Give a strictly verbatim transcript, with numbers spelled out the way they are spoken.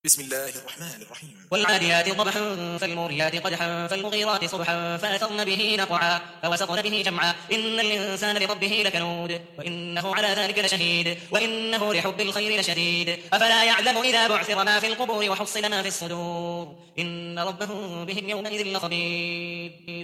بسم الله الرحمن الرحيم. والعاديات ضبحا فالموريات قدحا فالمغيرات صبحا فأثرن به نقعا فوسطن به جمعا إن الإنسان لربه لكنود وإنه على ذلك لشهيد وإنه لحب الخير لشديد أفلا يعلم إذا بعثر ما في القبور وحصل ما في الصدور إن ربهم بهم يومئذ لخبير.